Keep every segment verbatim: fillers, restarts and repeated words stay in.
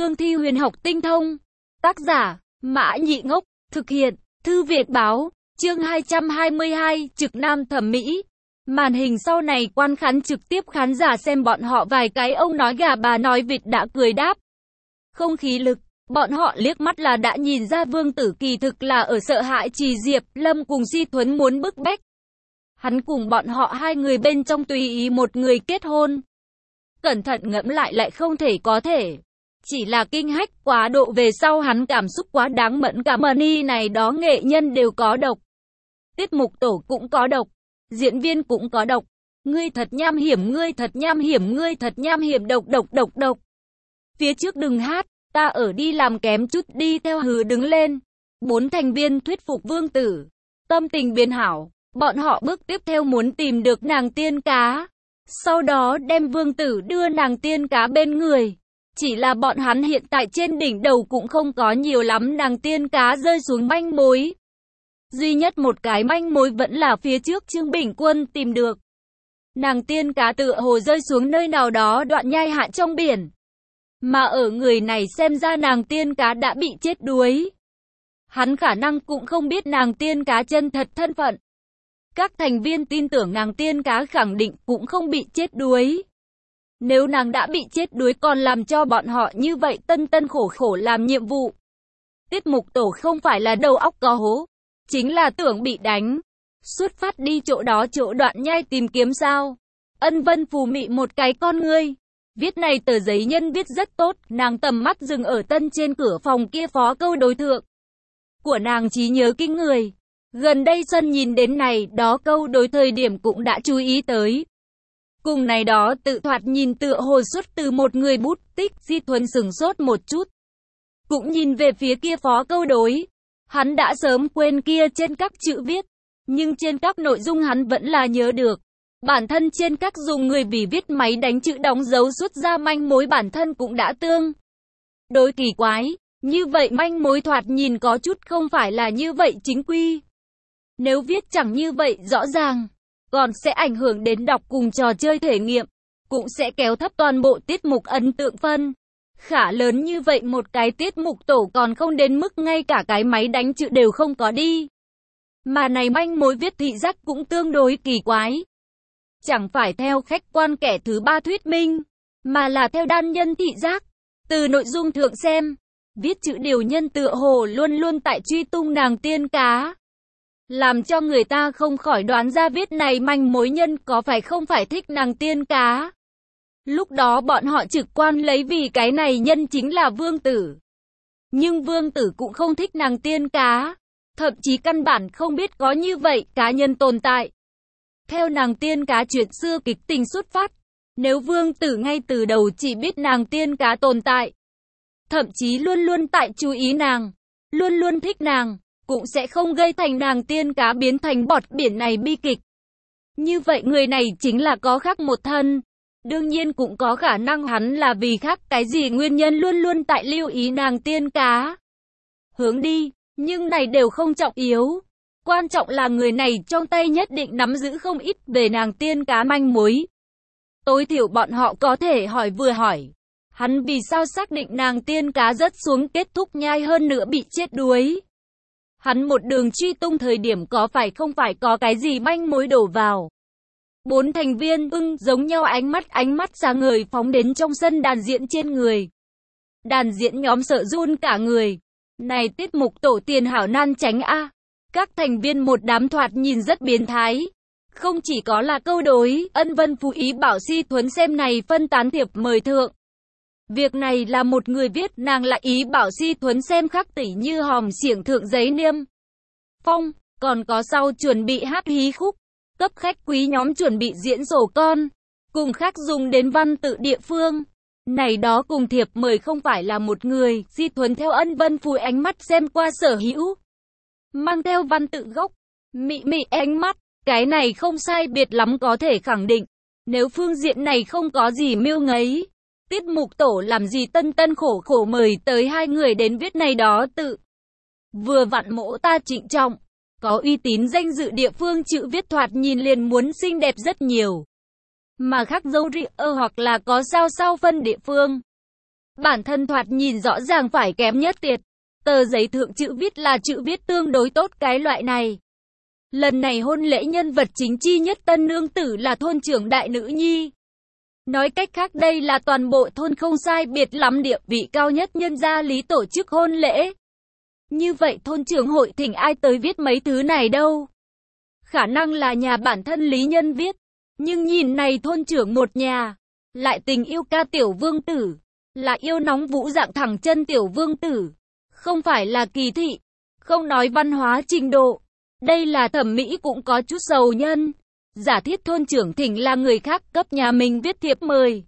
cương thi huyền học tinh thông. Tác giả, Mã Nhị Ngốc, thực hiện, Thư Việt Báo, chương hai trăm hai mươi hai, Trực Nam Thẩm Mỹ. Màn hình sau này quan khán trực tiếp khán giả xem bọn họ vài cái ông nói gà bà nói vịt đã cười đáp. Không khí lực, bọn họ liếc mắt là đã nhìn ra Vương Tử kỳ thực là ở sợ hãi Trì Diệp Lâm cùng Di Thuấn muốn bức bách. Hắn cùng bọn họ hai người bên trong tùy ý một người kết hôn. Cẩn thận ngẫm lại lại không thể có thể. Chỉ là kinh hách quá độ về sau hắn cảm xúc quá đáng mẫn cả money này đó nghệ nhân đều có độc. Tiết mục tổ cũng có độc. Diễn viên cũng có độc. Ngươi thật nham hiểm, ngươi thật nham hiểm, ngươi thật nham hiểm, độc độc độc độc. Phía trước đừng hát, ta ở đi làm kém chút đi theo hừ đứng lên. Bốn thành viên thuyết phục Vương Tử. Tâm tình biến hảo, bọn họ bước tiếp theo muốn tìm được nàng tiên cá. Sau đó đem Vương Tử đưa nàng tiên cá bên người. Chỉ là bọn hắn hiện tại trên đỉnh đầu cũng không có nhiều lắm nàng tiên cá rơi xuống manh mối. Duy nhất một cái manh mối vẫn là phía trước Trương Bình Quân tìm được. Nàng tiên cá tựa hồ rơi xuống nơi nào đó đoạn nhai hạ trong biển. Mà ở người này xem ra nàng tiên cá đã bị chết đuối. Hắn khả năng cũng không biết nàng tiên cá chân thật thân phận. Các thành viên tin tưởng nàng tiên cá khẳng định cũng không bị chết đuối. Nếu nàng đã bị chết đuối còn làm cho bọn họ như vậy tân tân khổ khổ làm nhiệm vụ. Tiết mục tổ không phải là đầu óc có hố, chính là tưởng bị đánh. Xuất phát đi chỗ đó chỗ đoạn nhai tìm kiếm sao. Ân Vân phù mị một cái con ngươi. Viết này tờ giấy nhân viết rất tốt, nàng tầm mắt dừng ở tân trên cửa phòng kia phó câu đối thượng. Của nàng trí nhớ kinh người. Gần đây Xuân nhìn đến này đó câu đối thời điểm cũng đã chú ý tới. Cùng này đó tự thoạt nhìn tựa hồ xuất từ một người bút tích. Di Thuấn sửng sốt một chút. Cũng nhìn về phía kia phó câu đối. Hắn đã sớm quên kia trên các chữ viết. Nhưng trên các nội dung hắn vẫn là nhớ được. Bản thân trên các dùng người vì viết máy đánh chữ đóng dấu xuất ra manh mối bản thân cũng đã tương đối kỳ quái. Như vậy manh mối thoạt nhìn có chút không phải là như vậy chính quy. Nếu viết chẳng như vậy rõ ràng, còn sẽ ảnh hưởng đến đọc cùng trò chơi thể nghiệm, cũng sẽ kéo thấp toàn bộ tiết mục ấn tượng phân. Khả lớn như vậy một cái tiết mục tổ còn không đến mức ngay cả cái máy đánh chữ đều không có đi. Mà này manh mối viết thị giác cũng tương đối kỳ quái. Chẳng phải theo khách quan kẻ thứ ba thuyết minh, mà là theo đan nhân thị giác. Từ nội dung thượng xem, viết chữ điều nhân tựa hồ luôn luôn tại truy tung nàng tiên cá. Làm cho người ta không khỏi đoán ra viết này manh mối nhân có phải không phải thích nàng tiên cá. Lúc đó bọn họ trực quan lấy vì cái này nhân chính là Vương Tử. Nhưng Vương Tử cũng không thích nàng tiên cá. Thậm chí căn bản không biết có như vậy cá nhân tồn tại. Theo nàng tiên cá chuyện xưa kịch tình xuất phát. Nếu Vương Tử ngay từ đầu chỉ biết nàng tiên cá tồn tại. Thậm chí luôn luôn tại chú ý nàng. Luôn luôn thích nàng. Cũng sẽ không gây thành nàng tiên cá biến thành bọt biển này bi kịch. Như vậy người này chính là có khác một thân. Đương nhiên cũng có khả năng hắn là vì khác cái gì nguyên nhân luôn luôn tại lưu ý nàng tiên cá. Hướng đi, nhưng này đều không trọng yếu. Quan trọng là người này trong tay nhất định nắm giữ không ít về nàng tiên cá manh mối. Tối thiểu bọn họ có thể hỏi vừa hỏi. Hắn vì sao xác định nàng tiên cá rớt xuống kết thúc nhai hơn nữa bị chết đuối. Hắn một đường truy tung thời điểm có phải không phải có cái gì manh mối đổ vào. Bốn thành viên ưng giống nhau ánh mắt ánh mắt sáng ngời phóng đến trong sân đàn diễn trên người. Đàn diễn nhóm sợ run cả người. Này tiết mục tổ tiền hảo nan tránh a. Các thành viên một đám thoạt nhìn rất biến thái. Không chỉ có là câu đối, Ân Vân phú ý bảo Di Thuấn xem này phân tán thiệp mời thượng. Việc này là một người viết, nàng lại ý bảo Di Thuấn xem khắc tỉ như hòm xiển thượng giấy niêm phong, còn có sau chuẩn bị hát hí khúc, cấp khách quý nhóm chuẩn bị diễn sổ con, cùng khác dùng đến văn tự địa phương. Này đó cùng thiệp mời không phải là một người. Di Thuấn theo Ân Vân phủi ánh mắt xem qua sở hữu, mang theo văn tự gốc, mị mị ánh mắt, cái này không sai biệt lắm có thể khẳng định. Nếu phương diện này không có gì mưu ngấy, tiết mục tổ làm gì tân tân khổ khổ mời tới hai người đến viết này đó tự. Vừa vặn mỗ ta trịnh trọng, có uy tín danh dự địa phương chữ viết thoạt nhìn liền muốn xinh đẹp rất nhiều. Mà khác dấu rịa hoặc là có sao sao phân địa phương. bản thân thoạt nhìn rõ ràng phải kém nhất tiệt. Tờ giấy thượng chữ viết là chữ viết tương đối tốt cái loại này. Lần này hôn lễ nhân vật chính chi nhất tân nương tử là thôn trưởng đại nữ nhi. Nói cách khác đây là toàn bộ thôn không sai biệt lắm địa vị cao nhất nhân gia lý tổ chức hôn lễ. Như vậy thôn trưởng hội thỉnh ai tới viết mấy thứ này đâu? Khả năng là nhà bản thân lý nhân viết. Nhưng nhìn này thôn trưởng một nhà, lại tình yêu ca tiểu vương tử, là yêu nóng vũ dạng thẳng chân tiểu vương tử. Không phải là kỳ thị, không nói văn hóa trình độ. Đây là thẩm mỹ cũng có chút giàu nhân. Giả thiết thôn trưởng thỉnh là người khác cấp nhà mình viết thiệp mời.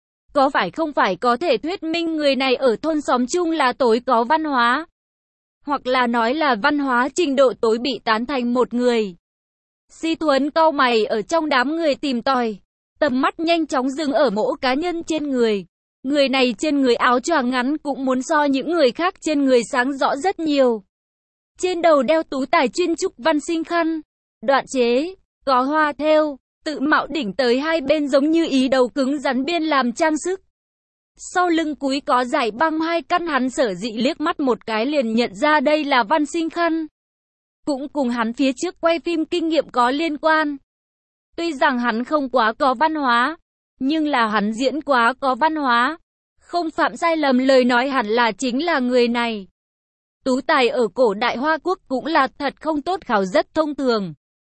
Có phải không phải có thể thuyết minh người này ở thôn xóm chung là tối có văn hóa. Hoặc là nói là văn hóa trình độ tối bị tán thành một người. Si Thuấn cau mày ở trong đám người tìm tòi. Tầm mắt nhanh chóng dừng ở mỗi cá nhân trên người. Người này trên người áo choàng ngắn cũng muốn so những người khác trên người sáng rõ rất nhiều. Trên đầu đeo tú tài chuyên trúc văn sinh khăn. Đoạn chế, có hoa thêu, tự mạo đỉnh tới hai bên giống như ý đầu cứng rắn biên làm trang sức. Sau lưng cúi có giải băng hai căn hắn sở dị liếc mắt một cái liền nhận ra đây là văn sinh khăn. Cũng cùng hắn phía trước quay phim kinh nghiệm có liên quan. Tuy rằng hắn không quá có văn hóa, nhưng là hắn diễn quá có văn hóa. Không phạm sai lầm lời nói hẳn là chính là người này. Tú tài ở cổ đại Hoa Quốc cũng là thật không tốt khảo rất thông thường.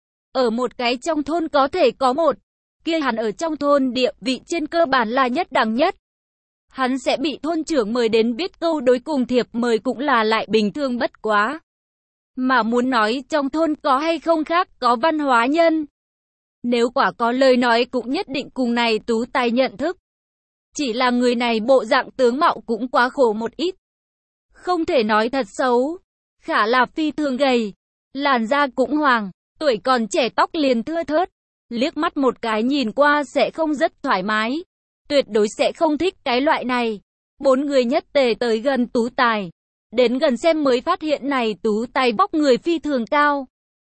Ở một cái trong thôn có thể có một, kia hắn ở trong thôn địa vị trên cơ bản là nhất đẳng nhất. Hắn sẽ bị thôn trưởng mời đến viết câu đối cùng thiệp mời cũng là lại bình thường bất quá. Mà muốn nói trong thôn có hay không khác có văn hóa nhân. Nếu quả có lời nói cũng nhất định cùng này tú tài nhận thức. Chỉ là người này bộ dạng tướng mạo cũng quá khổ một ít. Không thể nói thật xấu. Khả là phi thường gầy. Làn da cũng hoàng. Tuổi còn trẻ tóc liền thưa thớt. Liếc mắt một cái nhìn qua sẽ không rất thoải mái. Tuyệt đối sẽ không thích cái loại này. Bốn người nhất tề tới gần tú tài. Đến gần xem mới phát hiện này tú tài vóc người phi thường cao.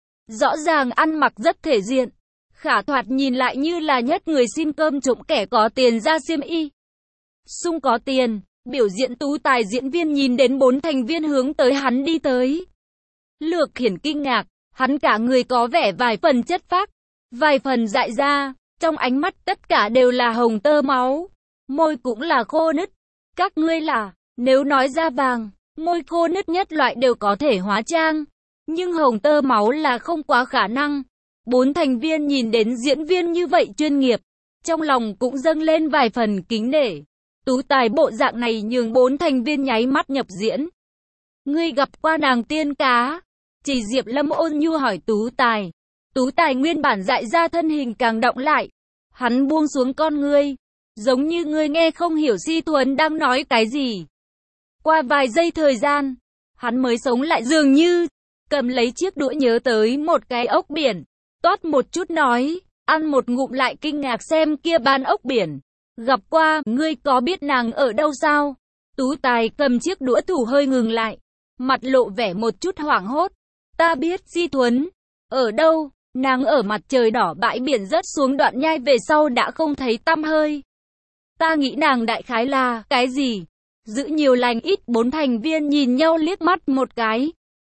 Rõ ràng ăn mặc rất thể diện. Khả thoạt nhìn lại như là nhất người xin cơm trộm kẻ có tiền ra xiêm y. Sung có tiền, biểu diễn tú tài diễn viên nhìn đến bốn thành viên hướng tới hắn đi tới. Lược Hiển kinh ngạc, hắn cả người có vẻ vài phần chất phác, vài phần dại ra, trong ánh mắt tất cả đều là hồng tơ máu, môi cũng là khô nứt. Các ngươi là, nếu nói da vàng, môi khô nứt nhất loại đều có thể hóa trang, nhưng hồng tơ máu là không quá khả năng. Bốn thành viên nhìn đến diễn viên như vậy chuyên nghiệp, trong lòng cũng dâng lên vài phần kính nể. Tú tài bộ dạng này nhường bốn thành viên nháy mắt nhập diễn. Ngươi gặp qua nàng tiên cá? Chỉ Diệp Lâm ôn nhu hỏi tú tài. Tú tài nguyên bản dại ra thân hình càng động lại. Hắn buông xuống con ngươi. Giống như ngươi nghe không hiểu Si Thuấn đang nói cái gì. Qua vài giây thời gian, hắn mới sống lại dường như. Cầm lấy chiếc đũa nhớ tới một cái ốc biển. Toát một chút nói, ăn một ngụm lại kinh ngạc xem kia bán ốc biển. Gặp qua, ngươi có biết nàng ở đâu sao? Tú tài cầm chiếc đũa thủ hơi ngừng lại. Mặt lộ vẻ một chút hoảng hốt. Ta biết Si Thuấn. Ở đâu? Nàng ở mặt trời đỏ bãi biển rớt xuống đoạn nhai về sau đã không thấy tăm hơi. Ta nghĩ nàng đại khái là, cái gì? Giữ nhiều lành ít, bốn thành viên nhìn nhau liếc mắt một cái.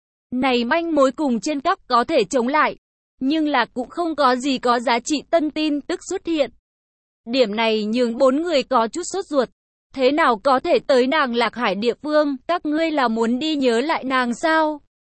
Này manh mối cùng trên các có thể chống lại. Nhưng là cũng không có gì có giá trị tân tin tức xuất hiện. Điểm này nhường bốn người có chút sốt ruột. Thế nào có thể tới nàng Lạc Hải địa phương, các ngươi là muốn đi nhớ lại nàng sao?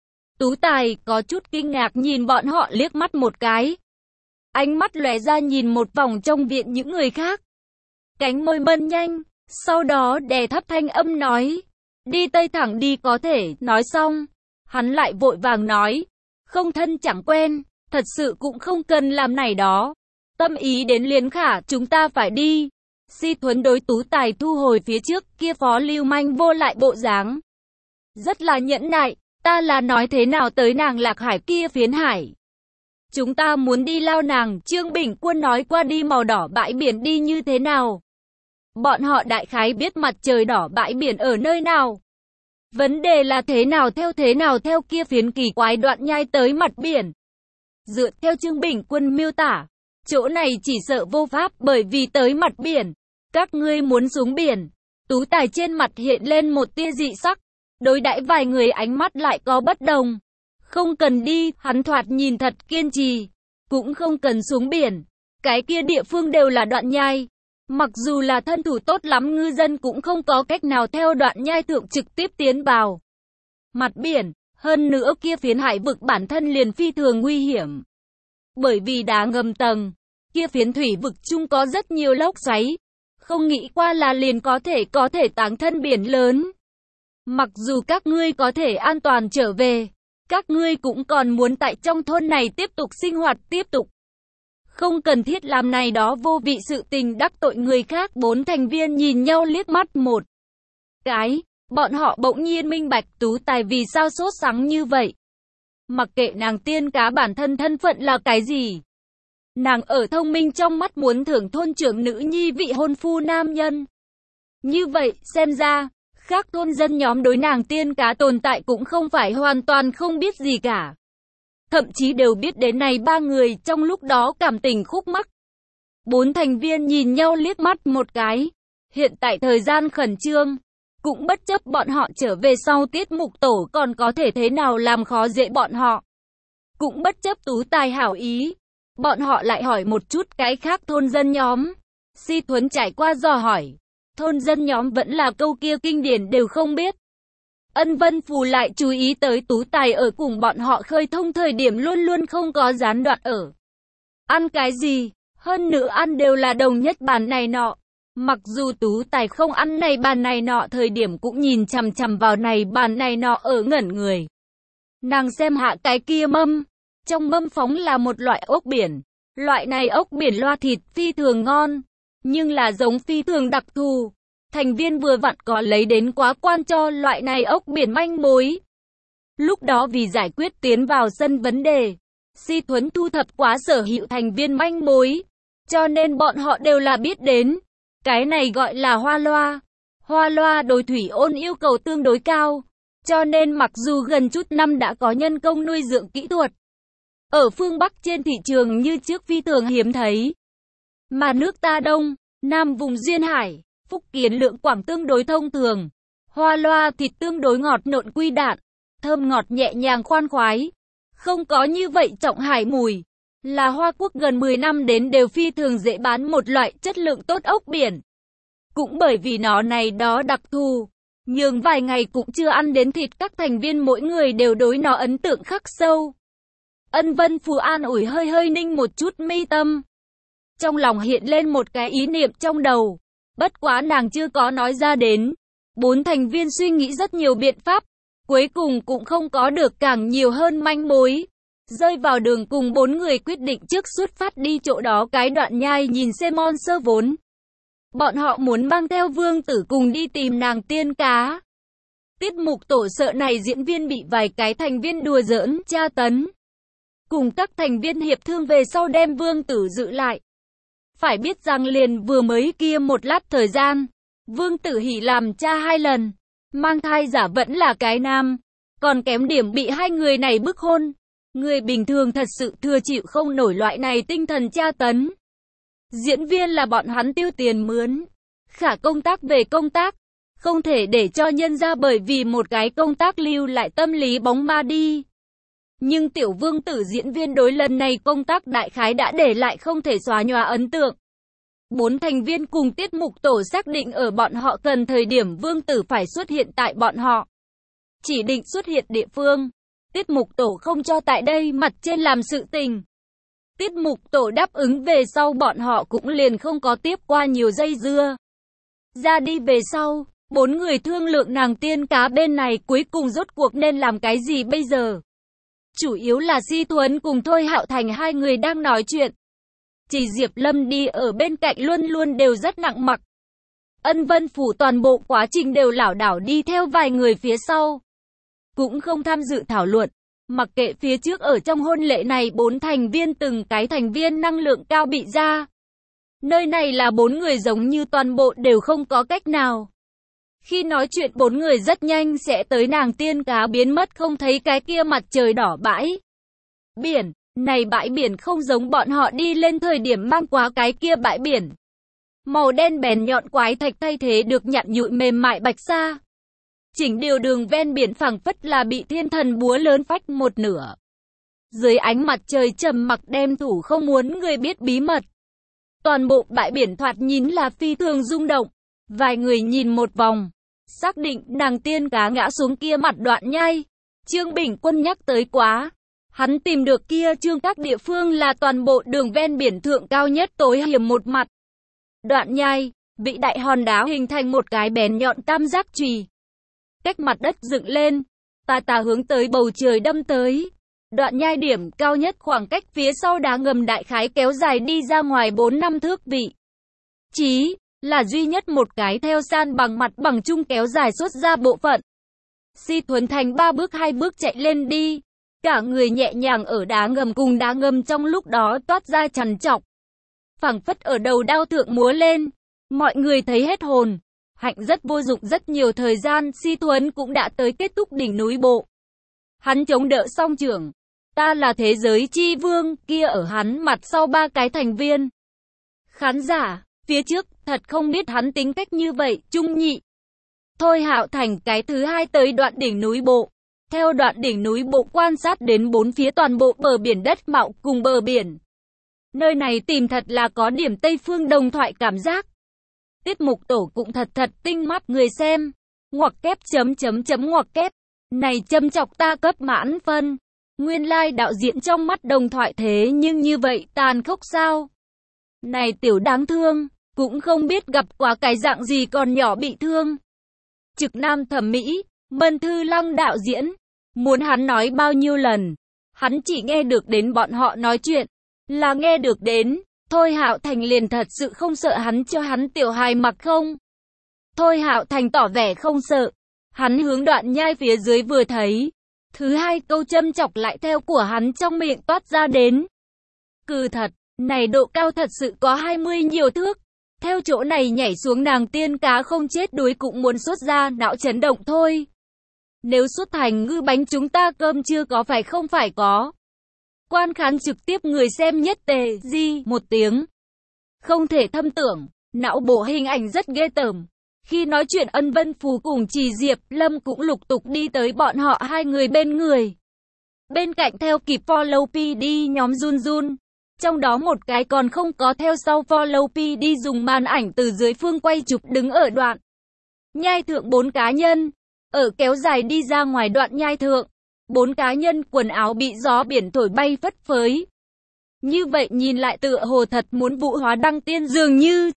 Tú tài có chút kinh ngạc nhìn bọn họ liếc mắt một cái. Ánh mắt lóe ra nhìn một vòng trong viện những người khác. Cánh môi mân nhanh, sau đó đè thấp thanh âm nói. Đi Tây thẳng đi có thể, nói xong. Hắn lại vội vàng nói. Không thân chẳng quen, thật sự cũng không cần làm này đó. Tâm ý đến liền khả, chúng ta phải đi. Si Thuấn đối tú tài thu hồi phía trước kia phó lưu manh vô lại bộ dáng. Rất là nhẫn nại, ta là nói thế nào tới nàng Lạc Hải kia phiến hải. Chúng ta muốn đi lao nàng, Trương Bình Quân nói qua đi màu đỏ bãi biển đi như thế nào. Bọn họ đại khái biết mặt trời đỏ bãi biển ở nơi nào. Vấn đề là thế nào theo thế nào theo kia phiến kỳ quái đoạn nhai tới mặt biển. Dựa theo Trương Bình Quân miêu tả, chỗ này chỉ sợ vô pháp bởi vì tới mặt biển. Các ngươi muốn xuống biển, Tú Tài trên mặt hiện lên một tia dị sắc, đối đãi vài người ánh mắt lại có bất đồng. Không cần đi, hắn thoạt nhìn thật kiên trì, cũng không cần xuống biển. Cái kia địa phương đều là đoạn nhai. Mặc dù là thân thủ tốt lắm ngư dân cũng không có cách nào theo đoạn nhai thượng trực tiếp tiến vào mặt biển. Hơn nữa kia phiến hải vực bản thân liền phi thường nguy hiểm. Bởi vì đá ngầm tầng, kia phiến thủy vực chung có rất nhiều lốc xoáy. Không nghĩ qua là liền có thể có thể táng thân biển lớn. Mặc dù các ngươi có thể an toàn trở về, các ngươi cũng còn muốn tại trong thôn này tiếp tục sinh hoạt tiếp tục. Không cần thiết làm này đó vô vị sự tình đắc tội người khác. Bốn thành viên nhìn nhau liếc mắt một cái, bọn họ bỗng nhiên minh bạch Tú Tài vì sao sốt sắng như vậy. Mặc kệ nàng tiên cá bản thân thân phận là cái gì, nàng ở thông minh trong mắt muốn thưởng thôn trưởng nữ nhi vị hôn phu nam nhân. Như vậy, xem ra, khác thôn dân nhóm đối nàng tiên cá tồn tại cũng không phải hoàn toàn không biết gì cả. Thậm chí đều biết đến này ba người trong lúc đó cảm tình khúc mắc. Bốn thành viên nhìn nhau liếc mắt một cái. Hiện tại thời gian khẩn trương, cũng bất chấp bọn họ trở về sau tiết mục tổ còn có thể thế nào làm khó dễ bọn họ. Cũng bất chấp Tú Tài hảo ý, bọn họ lại hỏi một chút cái khác thôn dân nhóm. Si Thuấn trải qua dò hỏi, thôn dân nhóm vẫn là câu kia kinh điển đều không biết. Ân Vân Phù lại chú ý tới Tú Tài ở cùng bọn họ khơi thông thời điểm luôn luôn không có gián đoạn ở. Ăn cái gì, hơn nữa ăn đều là đồng nhất bàn này nọ. Mặc dù Tú Tài không ăn này bàn này nọ thời điểm cũng nhìn chằm chằm vào này bàn này nọ ở ngẩn người. Nàng xem hạ cái kia mâm, trong mâm phóng là một loại ốc biển. Loại này ốc biển loa thịt phi thường ngon, nhưng là giống phi thường đặc thù. Thành viên vừa vặn có lấy đến quá quan cho loại này ốc biển manh mối. Lúc đó vì giải quyết tiến vào sân vấn đề, Si Thuấn thu thập quá sở hữu thành viên manh mối, cho nên bọn họ đều là biết đến. Cái này gọi là hoa loa. Hoa loa đối thủy ôn yêu cầu tương đối cao, cho nên mặc dù gần chút năm đã có nhân công nuôi dưỡng kỹ thuật, ở phương Bắc trên thị trường như trước phi thường hiếm thấy. Mà nước ta Đông, Nam vùng Duyên Hải, Phúc Kiến lượng Quảng tương đối thông thường. Hoa loa thịt tương đối ngọt nộn quy đạn, thơm ngọt nhẹ nhàng khoan khoái, không có như vậy trọng hải mùi. Là Hoa Quốc gần mười năm đến đều phi thường dễ bán một loại chất lượng tốt ốc biển. Cũng bởi vì nó này đó đặc thù, nhưng vài ngày cũng chưa ăn đến thịt các thành viên mỗi người đều đối nó ấn tượng khắc sâu. Ân Vân Phù an ủi hơi hơi ninh một chút mi tâm. Trong lòng hiện lên một cái ý niệm trong đầu, bất quá nàng chưa có nói ra đến. Bốn thành viên suy nghĩ rất nhiều biện pháp, cuối cùng cũng không có được càng nhiều hơn manh mối. Rơi vào đường cùng bốn người quyết định trước xuất phát đi chỗ đó cái đoạn nhai nhìn xem mon sơ vốn. Bọn họ muốn mang theo Vương Tử cùng đi tìm nàng tiên cá. Tiết mục tổ sợ này diễn viên bị vài cái thành viên đùa giỡn, tra tấn. Cùng các thành viên hiệp thương về sau đem Vương Tử giữ lại. Phải biết rằng liền vừa mới kia một lát thời gian, Vương Tử hỉ làm cha hai lần, mang thai giả vẫn là cái nam, còn kém điểm bị hai người này bức hôn. Người bình thường thật sự thừa chịu không nổi loại này tinh thần tra tấn. Diễn viên là bọn hắn tiêu tiền mướn, khả công tác về công tác, không thể để cho nhân ra bởi vì một cái công tác lưu lại tâm lý bóng ma đi. Nhưng Tiểu Vương Tử diễn viên đối lần này công tác đại khái đã để lại không thể xóa nhòa ấn tượng. Bốn thành viên cùng tiết mục tổ xác định ở bọn họ cần thời điểm Vương Tử phải xuất hiện tại bọn họ. Chỉ định xuất hiện địa phương. Tiết mục tổ không cho tại đây mặt trên làm sự tình. Tiết mục tổ đáp ứng về sau bọn họ cũng liền không có tiếp qua nhiều dây dưa. Ra đi về sau, bốn người thương lượng nàng tiên cá bên này cuối cùng rốt cuộc nên làm cái gì bây giờ. Chủ yếu là Si Thuấn cùng Thôi Hạo Thành hai người đang nói chuyện. Chỉ Diệp Lâm đi ở bên cạnh luôn luôn đều rất nặng mặc. Ân Vân Phủ toàn bộ quá trình đều lảo đảo đi theo vài người phía sau. Cũng không tham dự thảo luận, mặc kệ phía trước ở trong hôn lễ này bốn thành viên từng cái thành viên năng lượng cao bị ra. Nơi này là bốn người giống như toàn bộ đều không có cách nào. Khi nói chuyện bốn người rất nhanh sẽ tới nàng tiên cá biến mất không thấy cái kia mặt trời đỏ bãi biển. Này bãi biển không giống bọn họ đi lên thời điểm mang quá cái kia bãi biển. Màu đen bén nhọn quái thạch thay thế được nhẵn nhụi mềm mại bạch sa. Chỉnh điều đường ven biển phẳng phất là bị thiên thần búa lớn phách một nửa. Dưới ánh mặt trời trầm mặc đem thủ không muốn người biết bí mật. Toàn bộ bãi biển thoạt nhìn là phi thường rung động. Vài người nhìn một vòng, xác định nàng tiên cá ngã xuống kia mặt Đoạn Nhai. Trương Bình Quân nhắc tới quá. Hắn tìm được kia trương các địa phương là toàn bộ đường ven biển thượng cao nhất tối hiểm một mặt. Đoạn Nhai, bị đại hòn đá hình thành một cái bén nhọn tam giác chùy. Cách mặt đất dựng lên, tà tà hướng tới bầu trời đâm tới. Đoạn Nhai điểm cao nhất khoảng cách phía sau đá ngầm đại khái kéo dài đi ra ngoài bốn năm thước vị. Chí là duy nhất một cái theo san bằng mặt bằng chung kéo dài suốt ra bộ phận. Si Thuấn Thành ba bước hai bước chạy lên đi. Cả người nhẹ nhàng ở đá ngầm cùng đá ngầm trong lúc đó toát ra trằn trọc. Phảng phất ở đầu đao thượng múa lên. Mọi người thấy hết hồn. Hạnh rất vô dụng rất nhiều thời gian, Si Thuấn cũng đã tới kết thúc đỉnh núi bộ. Hắn chống đỡ song trưởng. Ta là thế giới chi vương, kia ở hắn mặt sau ba cái thành viên. Khán giả, phía trước, thật không biết hắn tính cách như vậy, Trung Nhị. Thôi Hạo Thành cái thứ hai tới đoạn đỉnh núi bộ. Theo đoạn đỉnh núi bộ quan sát đến bốn phía toàn bộ bờ biển đất mạo cùng bờ biển. Nơi này tìm thật là có điểm Tây Phương đồng thoại cảm giác. Tiết mục tổ cũng thật thật tinh mắt người xem. Ngoặc kép chấm chấm chấm ngoặc kép. Này châm chọc ta cấp mãn phân. Nguyên lai like đạo diễn trong mắt đồng thoại thế nhưng như vậy tàn khốc sao? Này tiểu đáng thương, cũng không biết gặp quá cái dạng gì còn nhỏ bị thương. Trực Nam thẩm mỹ, Mân Thư Lăng đạo diễn. Muốn hắn nói bao nhiêu lần, hắn chỉ nghe được đến bọn họ nói chuyện, là nghe được đến. Thôi Hạo Thành liền thật sự không sợ hắn cho hắn tiểu hài mặc không? Thôi Hạo Thành tỏ vẻ không sợ. Hắn hướng Đoạn Nhai phía dưới vừa thấy. Thứ hai câu châm chọc lại theo của hắn trong miệng toát ra đến. Cừ thật, này độ cao thật sự có hai mươi nhiều thước. Theo chỗ này nhảy xuống nàng tiên cá không chết đuối cũng muốn xuất ra não chấn động thôi. Nếu xuất thành ngư bánh chúng ta cơm chưa có phải không phải có. Quan khán trực tiếp người xem nhất tề di một tiếng. Không thể thâm tưởng, não bộ hình ảnh rất ghê tởm. Khi nói chuyện Ân Vân Phù cùng Trì Diệp Lâm cũng lục tục đi tới bọn họ hai người bên người. Bên cạnh theo kịp follow pê đê nhóm Jun Jun. Trong đó một cái còn không có theo sau follow pê đê dùng màn ảnh từ dưới phương quay chụp đứng ở đoạn nhai thượng bốn cá nhân. Ở kéo dài đi ra ngoài đoạn nhai thượng. Bốn cá nhân quần áo bị gió biển thổi bay phất phới. Như vậy nhìn lại tựa hồ thật muốn vũ hóa đăng tiên dường như.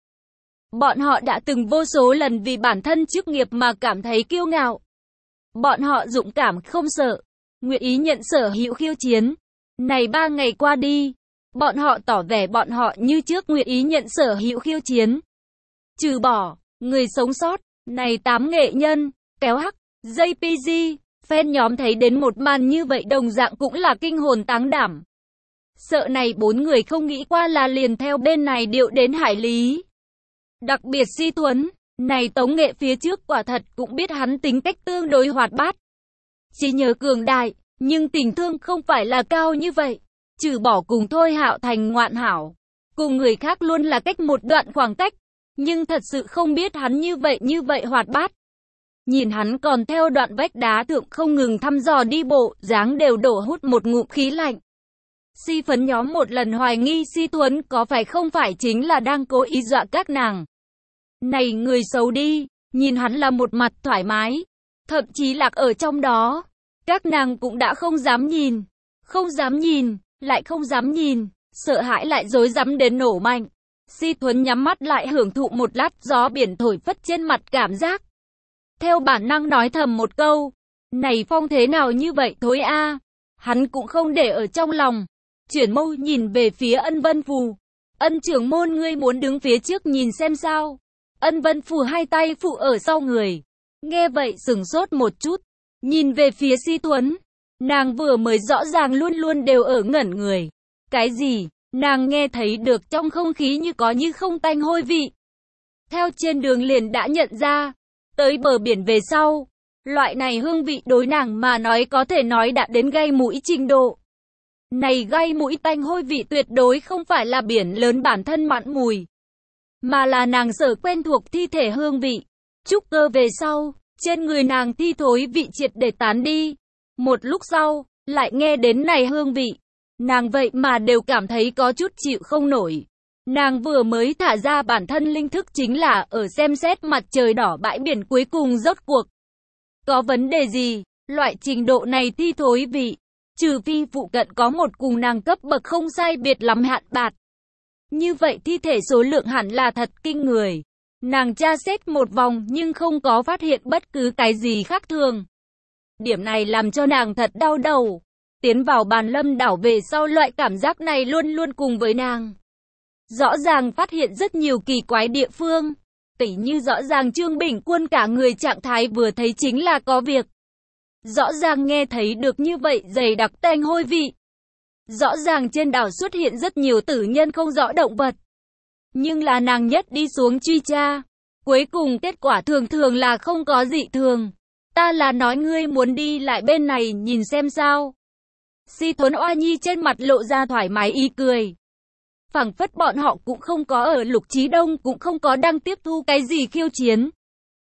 Bọn họ đã từng vô số lần vì bản thân chức nghiệp mà cảm thấy kiêu ngạo. Bọn họ dũng cảm không sợ. Nguyện ý nhận sở hữu khiêu chiến. Này ba ngày qua đi. Bọn họ tỏ vẻ bọn họ như trước nguyện ý nhận sở hữu khiêu chiến. Trừ bỏ, người sống sót, này tám nghệ nhân, kéo hắc, jê pê giê, fan nhóm thấy đến một màn như vậy đồng dạng cũng là kinh hồn táng đảm. Sợ này bốn người không nghĩ qua là liền theo bên này điệu đến hải lý. Đặc biệt Si Thuấn, này tống nghệ phía trước quả thật cũng biết hắn tính cách tương đối hoạt bát. Chỉ nhớ cường đại, nhưng tình thương không phải là cao như vậy. Trừ bỏ cùng Thôi Hạo Thành ngoạn hảo, cùng người khác luôn là cách một đoạn khoảng cách, nhưng thật sự không biết hắn như vậy như vậy hoạt bát. Nhìn hắn còn theo đoạn vách đá thượng không ngừng thăm dò đi bộ, dáng đều đổ hút một ngụm khí lạnh. Si phấn nhóm một lần hoài nghi Si Thuấn có phải không phải chính là đang cố ý dọa các nàng. Này người xấu đi, nhìn hắn là một mặt thoải mái, thậm chí lạc ở trong đó. Các nàng cũng đã không dám nhìn, không dám nhìn. Lại không dám nhìn, sợ hãi lại rối rắm đến nổ mạnh. Si Thuấn nhắm mắt lại hưởng thụ một lát gió biển thổi phất trên mặt cảm giác. Theo bản năng nói thầm một câu, này phong thế nào như vậy thối a. Hắn cũng không để ở trong lòng, chuyển mâu nhìn về phía Ân Vân Phù. Ân trưởng môn ngươi muốn đứng phía trước nhìn xem sao. Ân Vân Phù hai tay phụ ở sau người. Nghe vậy sửng sốt một chút, nhìn về phía Si Thuấn. Nàng vừa mới rõ ràng luôn luôn đều ở ngẩn người. Cái gì? Nàng nghe thấy được trong không khí như có như không tanh hôi vị. Theo trên đường liền đã nhận ra. Tới bờ biển về sau. Loại này hương vị đối nàng mà nói có thể nói đã đến gây mũi trình độ. Này gây mũi tanh hôi vị tuyệt đối không phải là biển lớn bản thân mặn mùi. mà là nàng sở quen thuộc thi thể hương vị. Trúc cơ về sau, trên người nàng thi thối vị triệt để tán đi. Một lúc sau, lại nghe đến này hương vị. Nàng vậy mà đều cảm thấy có chút chịu không nổi. Nàng vừa mới thả ra bản thân linh thức chính là ở xem xét mặt trời đỏ bãi biển cuối cùng rốt cuộc. Có vấn đề gì? Loại trình độ này thi thối vị. Trừ phi phụ cận có một cùng nàng cấp bậc không sai biệt lắm hạn bạt. Như vậy thi thể số lượng hẳn là thật kinh người. Nàng tra xét một vòng nhưng không có phát hiện bất cứ cái gì khác thường. Điểm này làm cho nàng thật đau đầu. Tiến vào Bàn Lâm đảo về sau loại cảm giác này luôn luôn cùng với nàng. Rõ ràng phát hiện rất nhiều kỳ quái địa phương. Tỉ như rõ ràng Trương Bình Quân cả người trạng thái vừa thấy chính là có việc. Rõ ràng nghe thấy được như vậy dày đặc tanh hôi vị. Rõ ràng trên đảo xuất hiện rất nhiều tử nhân không rõ động vật. Nhưng là nàng nhất đi xuống truy tra. Cuối cùng kết quả thường thường là không có dị thường. Ta là nói ngươi muốn đi lại bên này nhìn xem sao. Si Tuấn Oa Nhi trên mặt lộ ra thoải mái ý cười. Phảng phất bọn họ cũng không có ở Lục Chí Đông cũng không có đang tiếp thu cái gì khiêu chiến.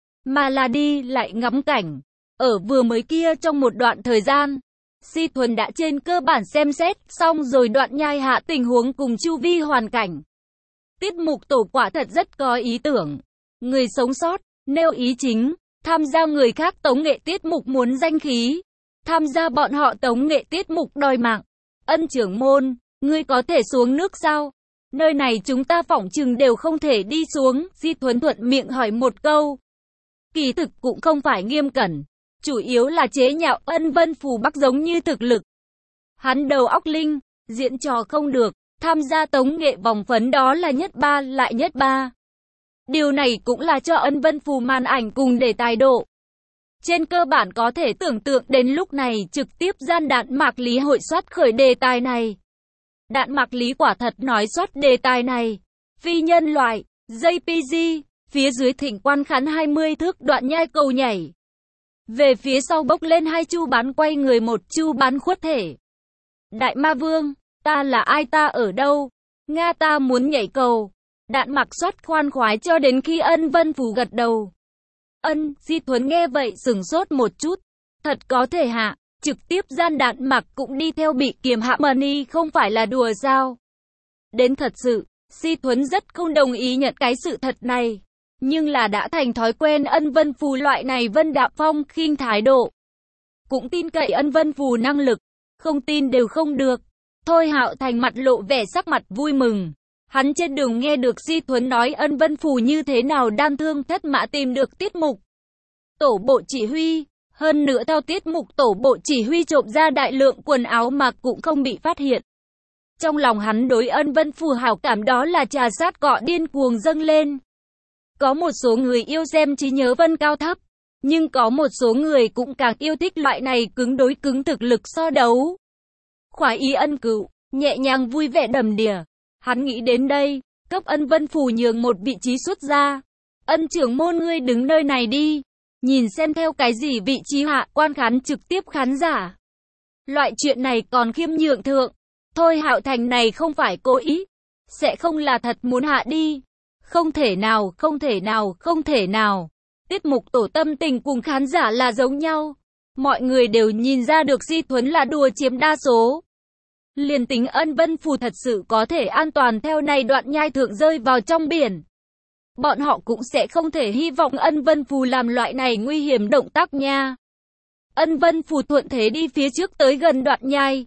Mà là đi lại ngắm cảnh. Ở vừa mới kia trong một đoạn thời gian. Si Thuần đã trên cơ bản xem xét xong rồi đoạn nhai hạ tình huống cùng chu vi hoàn cảnh. Tiết mục tổ quả thật rất có ý tưởng. Người sống sót, nêu ý chính, tham gia người khác tống nghệ tiết mục muốn danh khí. Tham gia bọn họ tống nghệ tiết mục đòi mạng. Ân trưởng môn, ngươi có thể xuống nước sao? Nơi này chúng ta phỏng chừng đều không thể đi xuống. Di Thuấn thuận miệng hỏi một câu. Kỳ thực cũng không phải nghiêm cẩn. Chủ yếu là chế nhạo Ân Vân Phù Bắc giống như thực lực. Hắn đầu óc linh, diễn trò không được. Tham gia tống nghệ vòng phấn đó là nhất ba lại nhất ba. Điều này cũng là cho Ân Vân Phù màn ảnh cùng đề tài độ. Trên cơ bản có thể tưởng tượng đến lúc này trực tiếp gian Đạn Mạc Lý hội soát khởi đề tài này. Đạn Mạc Lý quả thật nói soát đề tài này. Phi nhân loại, gi pê giê, phía dưới thỉnh quan khán hai mươi thước đoạn nhai cầu nhảy. Về phía sau bốc lên hai chu bán quay người một chu bán khuất thể. Đại Ma Vương, ta là ai ta ở đâu? Nga ta muốn nhảy cầu. Đạn Mạc soát khoan khoái cho đến khi Ân Vân Phù gật đầu. Ân, Di Thuấn nghe vậy sửng sốt một chút. Thật có thể hạ, trực tiếp gian Đạn Mạc cũng đi theo bị kiềm hạ money không phải là đùa sao. Đến thật sự, Di Thuấn rất không đồng ý nhận cái sự thật này. Nhưng là đã thành thói quen Ân Vân Phù loại này vân đạm phong khinh thái độ. Cũng tin cậy Ân Vân Phù năng lực, không tin đều không được. Thôi Hạo Thành mặt lộ vẻ sắc mặt vui mừng. Hắn trên đường nghe được Di Thuấn nói Ân Vân Phù như thế nào đan thương thất mã tìm được tiết mục tổ bộ chỉ huy. Hơn nữa theo tiết mục tổ bộ chỉ huy trộm ra đại lượng quần áo mà cũng không bị phát hiện. Trong lòng hắn đối Ân Vân Phù hảo cảm đó là trà sát cọ điên cuồng dâng lên. Có một số người yêu xem trí nhớ vân cao thấp, nhưng có một số người cũng càng yêu thích loại này cứng đối cứng thực lực so đấu. Khoái ý ân cựu, nhẹ nhàng vui vẻ đầm đìa. Hắn nghĩ đến đây, cấp Ân Vân Phù nhường một vị trí xuất ra. Ân trưởng môn ngươi đứng nơi này đi, nhìn xem theo cái gì vị trí hạ quan khán trực tiếp khán giả. Loại chuyện này còn khiêm nhượng thượng. Thôi Hạo Thành này không phải cố ý, sẽ không là thật muốn hạ đi. Không thể nào, không thể nào, không thể nào. Tiết mục tổ tâm tình cùng khán giả là giống nhau. Mọi người đều nhìn ra được Di Thuấn là đùa chiếm đa số. Liền tính Ân Vân Phù thật sự có thể an toàn theo này đoạn nhai thượng rơi vào trong biển. Bọn họ cũng sẽ không thể hy vọng Ân Vân Phù làm loại này nguy hiểm động tác nha. Ân Vân Phù thuận thế đi phía trước tới gần đoạn nhai.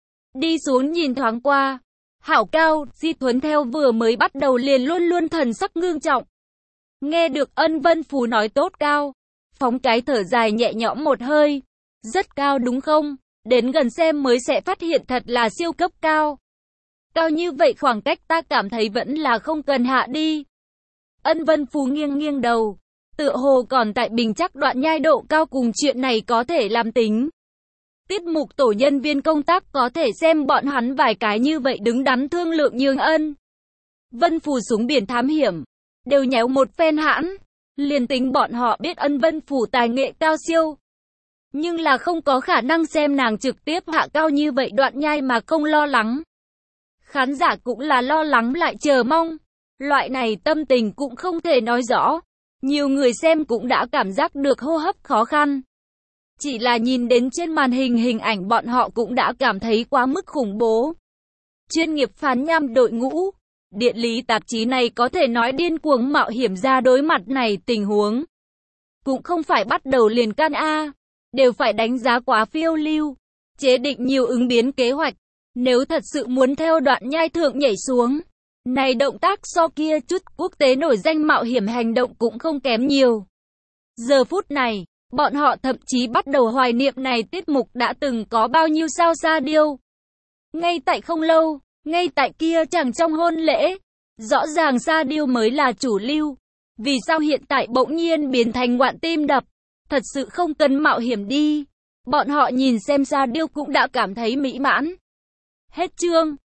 Đi xuống nhìn thoáng qua. Hảo cao, Di Thuấn theo vừa mới bắt đầu liền luôn luôn thần sắc ngưng trọng. Nghe được Ân Vân Phù nói tốt cao. Phóng cái thở dài nhẹ nhõm một hơi. Rất cao đúng không? Đến gần xem mới sẽ phát hiện thật là siêu cấp cao. Cao như vậy khoảng cách ta cảm thấy vẫn là không cần hạ đi. Ân Vân Phù nghiêng nghiêng đầu. Tựa hồ còn tại bình chắc đoạn nhai độ cao cùng chuyện này có thể làm tính. Tiết mục tổ nhân viên công tác có thể xem bọn hắn vài cái như vậy đứng đắn thương lượng nhường Ân Vân Phù xuống biển thám hiểm. Đều nhéo một phen hãn. Liền tính bọn họ biết Ân Vân Phù tài nghệ cao siêu. Nhưng là không có khả năng xem nàng trực tiếp hạ cao như vậy đoạn nhai mà không lo lắng. Khán giả cũng là lo lắng lại chờ mong. Loại này tâm tình cũng không thể nói rõ. Nhiều người xem cũng đã cảm giác được hô hấp khó khăn. Chỉ là nhìn đến trên màn hình hình ảnh bọn họ cũng đã cảm thấy quá mức khủng bố. Chuyên nghiệp phán nham đội ngũ. Địa lý tạp chí này có thể nói điên cuồng mạo hiểm ra đối mặt này tình huống. Cũng không phải bắt đầu liền can A. Đều phải đánh giá quá phiêu lưu. Chế định nhiều ứng biến kế hoạch. Nếu thật sự muốn theo đoạn nhai thượng nhảy xuống. Này động tác so kia chút quốc tế nổi danh mạo hiểm hành động cũng không kém nhiều. Giờ phút này, bọn họ thậm chí bắt đầu hoài niệm này tiết mục đã từng có bao nhiêu sao sa điêu. Ngay tại không lâu, ngay tại kia chẳng trong hôn lễ, rõ ràng sa điêu mới là chủ lưu. Vì sao hiện tại bỗng nhiên biến thành ngoạn tim đập? Thật sự không cần mạo hiểm đi. Bọn họ nhìn xem sa điêu cũng đã cảm thấy mỹ mãn. Hết chương.